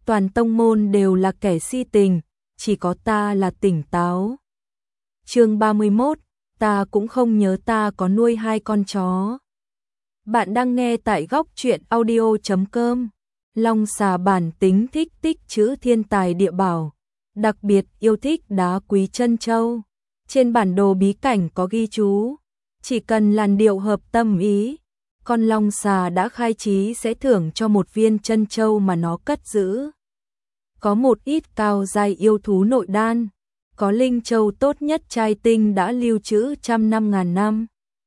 toàn tông môn đều là kẻ si tình, chỉ có ta là tỉnh táo. Chương 31, ta cũng không nhớ ta có nuôi 2 con chó. Bạn đang nghe tại góc truyện audio.com. Long xà bản tính thích tích trữ thiên tài địa bảo, đặc biệt yêu thích đá quý chân châu. Trên bản đồ bí cảnh có ghi chú, chỉ cần làn điệu hợp tâm ý, con long xà đã khai trí sẽ thưởng cho một viên chân châu mà nó cất giữ. Có một ít cao giai yêu thú nội đan, có linh châu tốt nhất trai tinh đã lưu trữ trăm năm ngàn năm.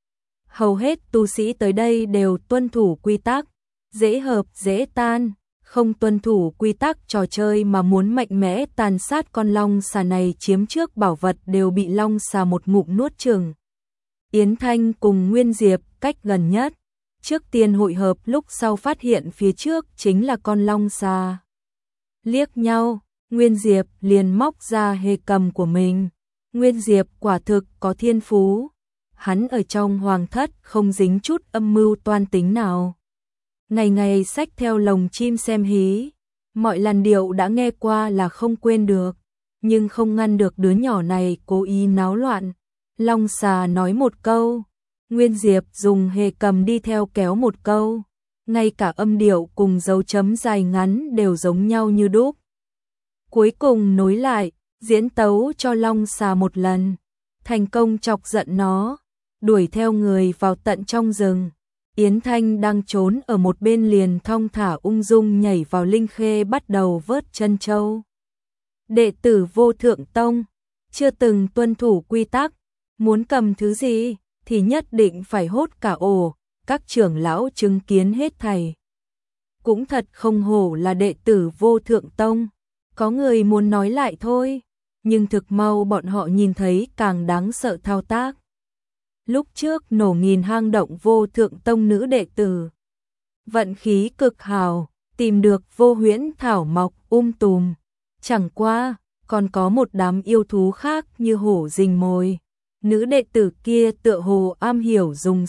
Hầu hết tu sĩ tới đây đều tuân thủ quy tắc, dễ hợp dễ tan, không tuân thủ quy tắc trò chơi mà muốn mạnh mẽ tàn sát con long xà này chiếm trước bảo vật đều bị long xà một ngụm nuốt chửng. Yến Thanh cùng Nguyên Diệp cách gần nhất, trước tiên hội hợp lúc sau phát hiện phía trước chính là con long xà. Liếc nhau, Nguyên Diệp liền móc ra hề cầm của mình. Nguyên Diệp quả thực có thiên phú, hắn ở trong hoàng thất không dính chút âm mưu toan tính nào. Ngày ngày xách theo lồng chim xem hí, mọi làn điệu đã nghe qua là không quên được, nhưng không ngăn được đứa nhỏ này cố ý náo loạn. Long xà nói một câu, Nguyên Diệp dùng hề cầm đi theo kéo một câu, ngay cả âm điệu cùng dấu chấm dài ngắn đều giống nhau như đúc. Cuối cùng nối lại, diễn tấu cho long xà một lần, thành công chọc giận nó, đuổi theo người vào tận trong rừng. Yến Thanh đang trốn ở một bên liền thong thả ung dung nhảy vào linh khê bắt đầu vớt chân châu. Đệ tử Vô Thượng Tông, chưa từng tuân thủ quy tắc, muốn cầm thứ gì thì nhất định phải hốt cả ổ, các trưởng lão chứng kiến hết thảy. Cũng thật không hổ là đệ tử Vô Thượng Tông, có người muốn nói lại thôi, nhưng thực mau bọn họ nhìn thấy càng đáng sợ thao tác. Lúc trước nổ nghìn hang động Vô Thượng Tông nữ đệ tử, vận khí cực hào, tìm được vô huyễn thảo mọc tùm, chẳng qua còn có một đám yêu thú khác như hổ rình mồi. Nữ đệ tử kia tựa hồ am hiểu dùng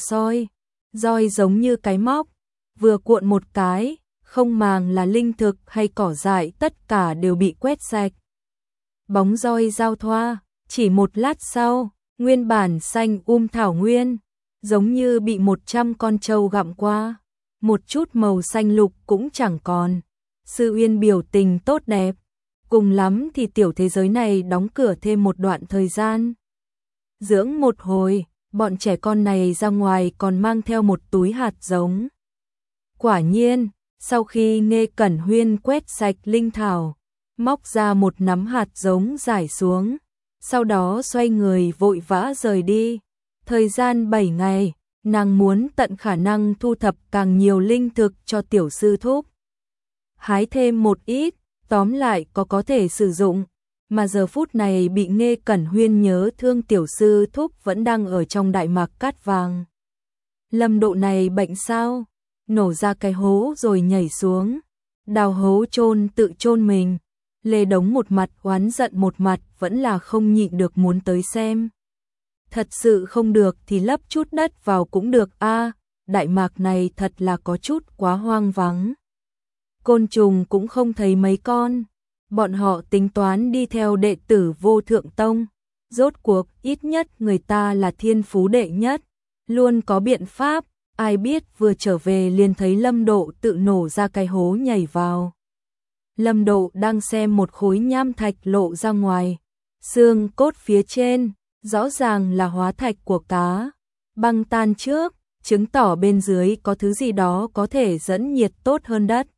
roi giống như cái móc, vừa cuộn một cái, không màng là linh thực hay cỏ dại tất cả đều bị quét sạch. Bóng roi giao thoa, chỉ một lát sau, nguyên bản xanh thảo nguyên, giống như bị 100 con trâu gặm qua, một chút màu xanh lục cũng chẳng còn. Sư Uyên biểu tình tốt đẹp, cùng lắm thì tiểu thế giới này đóng cửa thêm một đoạn thời gian. Dưỡng một hồi, bọn trẻ con này ra ngoài còn mang theo một túi hạt giống. Quả nhiên, sau khi Nghê Cẩn Huyên quét sạch linh thảo, móc ra một nắm hạt giống rải xuống, sau đó xoay người vội vã rời đi. Thời gian 7 ngày, nàng muốn tận khả năng thu thập càng nhiều linh thực cho tiểu sư thúc. Hái thêm một ít, tóm lại có thể sử dụng. Mà giờ phút này bị Nghê Cẩn Huyên nhớ thương tiểu sư thúc vẫn đang ở trong đại mạc cát vàng. Lâm Độ này bệnh sao? Nổ ra cái hố rồi nhảy xuống, đào hố tự chôn mình. Lê Đống một mặt oán giận một mặt vẫn là không nhịn được muốn tới xem. Thật sự không được thì lấp chút đất vào cũng được a, đại mạc này thật là có chút quá hoang vắng. Côn trùng cũng không thấy mấy con. Bọn họ tính toán đi theo đệ tử Vô Thượng Tông, rốt cuộc ít nhất người ta là thiên phú đệ nhất, luôn có biện pháp, ai biết vừa trở về liền thấy Lâm Độ tự nổ ra cái hố nhảy vào. Lâm Độ đang xem một khối nham thạch lộ ra ngoài, xương cốt phía trên, rõ ràng là hóa thạch của cá, băng tan trước, chứng tỏ bên dưới có thứ gì đó có thể dẫn nhiệt tốt hơn đất.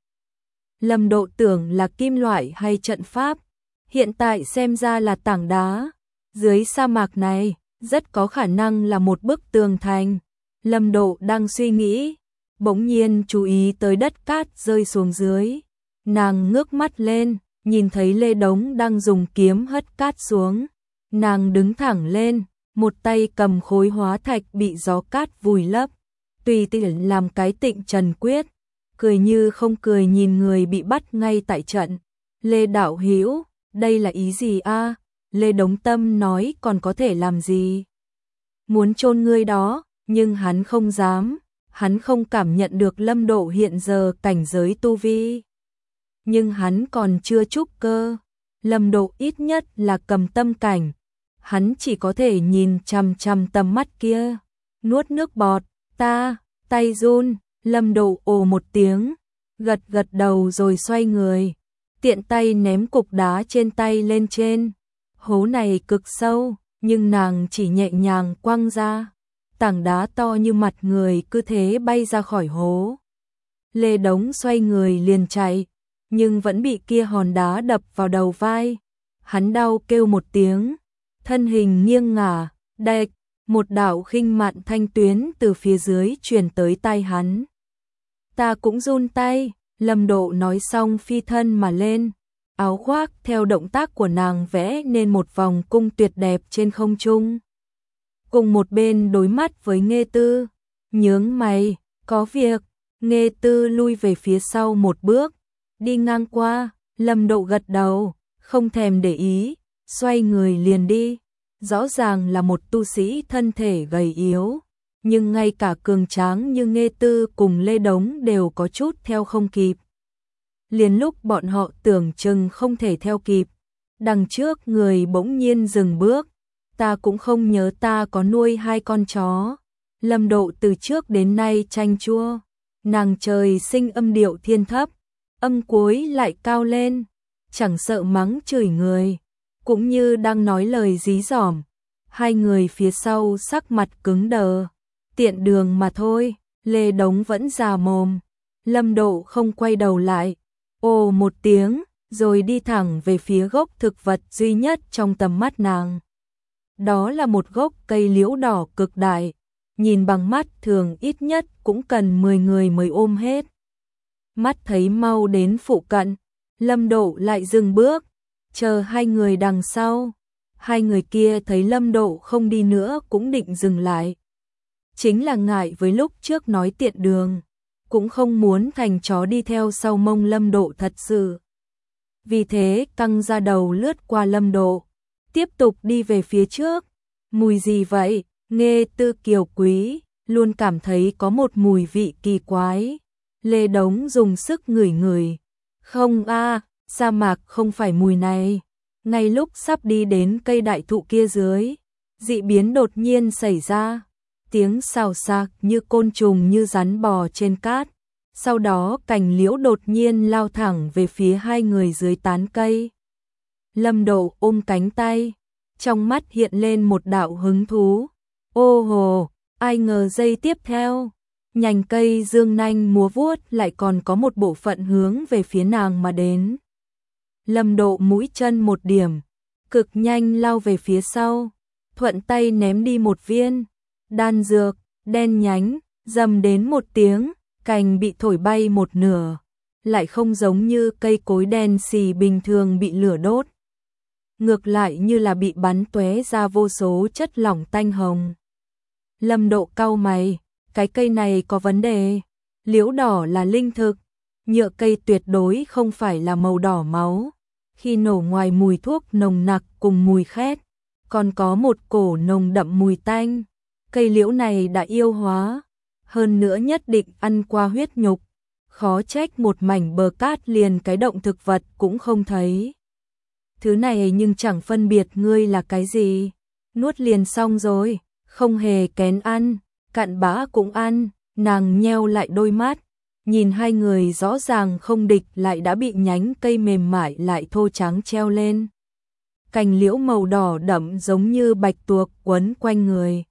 Lâm Độ tưởng là kim loại hay trận pháp, hiện tại xem ra là tảng đá. Dưới sa mạc này, rất có khả năng là một bức tường thành. Lâm Độ đang suy nghĩ, bỗng nhiên chú ý tới đất cát rơi xuống dưới. Nàng ngước mắt lên, nhìn thấy Lê Đống đang dùng kiếm hất cát xuống. Nàng đứng thẳng lên, một tay cầm khối hóa thạch bị gió cát vùi lấp, tùy tiện làm cái Tịnh Trần Quyết. Cười như không cười nhìn người bị bắt ngay tại trận. Lê đạo hữu, đây là ý gì a? Lê Đống Tâm nói còn có thể làm gì? Muốn chôn ngươi đó, nhưng hắn không dám, hắn không cảm nhận được Lâm Độ hiện giờ cảnh giới tu vi. nhưng hắn còn chưa trúc cơ. Lâm Độ ít nhất là cầm tâm cảnh, hắn chỉ có thể nhìn chằm chằm tầm mắt kia, nuốt nước bọt, tay run, Lâm Độ ồ một tiếng, gật gật đầu rồi xoay người, tiện tay ném cục đá trên tay lên trên. Hố này cực sâu, nhưng nàng chỉ nhẹ nhàng quăng ra, tảng đá to như mặt người cứ thế bay ra khỏi hố. Lê Đống xoay người liền chạy, nhưng vẫn bị kia hòn đá đập vào đầu vai. Hắn đau kêu một tiếng, thân hình nghiêng ngả, đạch, một đạo khinh mạn thanh tuyến từ phía dưới truyền tới tai hắn. Ta cũng run tay, Lâm Độ nói xong phi thân mà lên, áo khoác theo động tác của nàng vẽ nên một vòng cung tuyệt đẹp trên không trung. Cùng một bên đối mắt với Nghê Tư, nhướng mày, có việc. Nghê Tư lui về phía sau một bước, đi ngang qua, Lâm Độ gật đầu, không thèm để ý, xoay người liền đi. Rõ ràng là một tu sĩ thân thể gầy yếu, nhưng ngay cả cường tráng như Nghê Tư cùng Lê Đống đều có chút theo không kịp. Liền lúc bọn họ tưởng chừng không thể theo kịp, đằng trước người bỗng nhiên dừng bước. Ta cũng không nhớ ta có nuôi 2 con chó. Lâm Độ từ trước đến nay chanh chua, nàng trời sinh âm điệu thiên thấp, âm cuối lại cao lên, chẳng sợ mắng chửi người, cũng như đang nói lời dí dỏm. Hai người phía sau sắc mặt cứng đờ, tiện đường mà thôi. Lê Đống vẫn già mồm, Lâm Độ không quay đầu lại, ồ một tiếng, rồi đi thẳng về phía gốc thực vật duy nhất trong tầm mắt nàng. Đó là một gốc cây liễu đỏ cực đại, nhìn bằng mắt thường ít nhất cũng cần 10 người mới ôm hết. Mắt thấy mau đến phụ cận, Lâm Độ lại dừng bước, chờ hai người đằng sau. Hai người kia thấy Lâm Độ không đi nữa cũng định dừng lại. Chính là ngại với lúc trước nói tiện đường, cũng không muốn thành chó đi theo sau mông Lâm Độ thật sự. Vì thế căng ra đầu lướt qua Lâm Độ, tiếp tục đi về phía trước. Mùi gì vậy? Nghê Tư kiều quý, luôn cảm thấy có một mùi vị kỳ quái. Lê Đống dùng sức ngửi ngửi. Không sa mạc không phải mùi này. Ngay lúc sắp đi đến cây đại thụ kia dưới, dị biến đột nhiên xảy ra. Tiếng xào xạc như côn trùng như rắn bò trên cát. Sau đó cành liễu đột nhiên lao thẳng về phía hai người dưới tán cây. Lâm Độ ôm cánh tay, trong mắt hiện lên một đạo hứng thú. Ô hồ, ai ngờ giây tiếp theo, nhành cây dương nanh múa vuốt lại còn có một bộ phận hướng về phía nàng mà đến. Lâm Độ mũi chân một điểm, cực nhanh lao về phía sau, thuận tay ném đi một viên đan dược, đen nhánh, rầm đến một tiếng, cành bị thổi bay một nửa, lại không giống như cây cối đen xì bình thường bị lửa đốt. Ngược lại như là bị bắn tóe ra vô số chất lỏng tanh hồng. Lâm Độ cau mày, cái cây này có vấn đề. Liễu đỏ là linh thực, nhựa cây tuyệt đối không phải là màu đỏ máu. Khi nổ ngoài mùi thuốc nồng nặc cùng mùi khét, còn có một cổ nồng đậm mùi tanh. Cây liễu này đã yêu hóa, hơn nữa nhất định ăn qua huyết nhục. Khó trách một mảnh bờ cát liền cái động thực vật cũng không thấy. Thứ này nhưng chẳng phân biệt ngươi là cái gì, nuốt liền xong rồi, không hề kén ăn, cặn bã cũng ăn. Nàng nheo lại đôi mắt, nhìn hai người rõ ràng không địch lại đã bị nhánh cây mềm mại lại thô trắng treo lên. Cành liễu màu đỏ đậm giống như bạch tuộc quấn quanh người.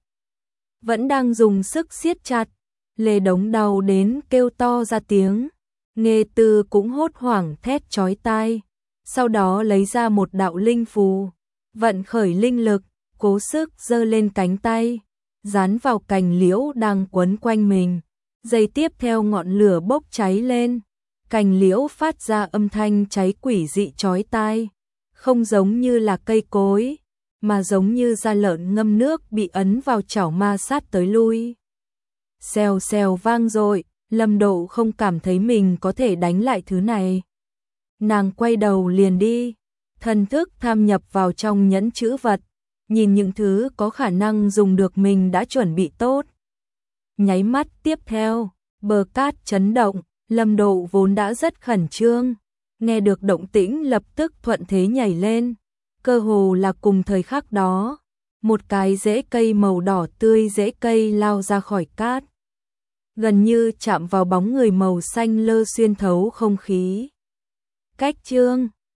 Vẫn đang dùng sức siết chặt, Lê Đống đau đến kêu to ra tiếng. Nghê Tư cũng hốt hoảng thét chói tai. Sau đó lấy ra một đạo linh phù, vận khởi linh lực, cố sức giơ lên cánh tay, dán vào cành liễu đang quấn quanh mình. Giây tiếp theo ngọn lửa bốc cháy lên, cành liễu phát ra âm thanh cháy quỷ dị chói tai, không giống như là cây cối, mà giống như da lợn ngâm nước bị ấn vào chảo ma sát tới lui. Xèo xèo vang dội, Lâm Độ không cảm thấy mình có thể đánh lại thứ này. Nàng quay đầu liền đi, thần thức tham nhập vào trong nhẫn chữ vật, nhìn những thứ có khả năng dùng được mình đã chuẩn bị tốt. Nháy mắt tiếp theo, bờ cát chấn động, Lâm Độ vốn đã rất khẩn trương, Nghe được động tĩnh lập tức thuận thế nhảy lên, cơ hồ là cùng thời khắc đó, một cái rễ cây màu đỏ tươi rễ cây lao ra khỏi cát, gần như chạm vào bóng người màu xanh lơ xuyên thấu không khí. Cách chương